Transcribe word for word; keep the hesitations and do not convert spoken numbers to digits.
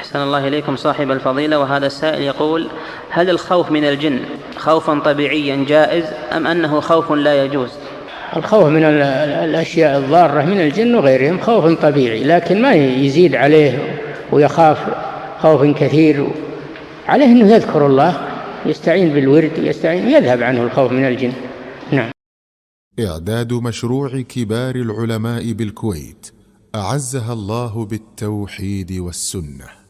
أحسن الله إليكم صاحب الفضيلة. وهذا السائل يقول: هل الخوف من الجن خوفا طبيعيا جائز أم أنه خوف لا يجوز؟ الخوف من الأشياء الضارة من الجن وغيرهم خوف طبيعي، لكن ما يزيد عليه ويخاف خوف كثير. عليه أنه يذكر الله، يستعين بالورد، يستعين يذهب عنه الخوف من الجن. نعم. إعداد مشروع كبار العلماء بالكويت أعزها الله بالتوحيد والسنة.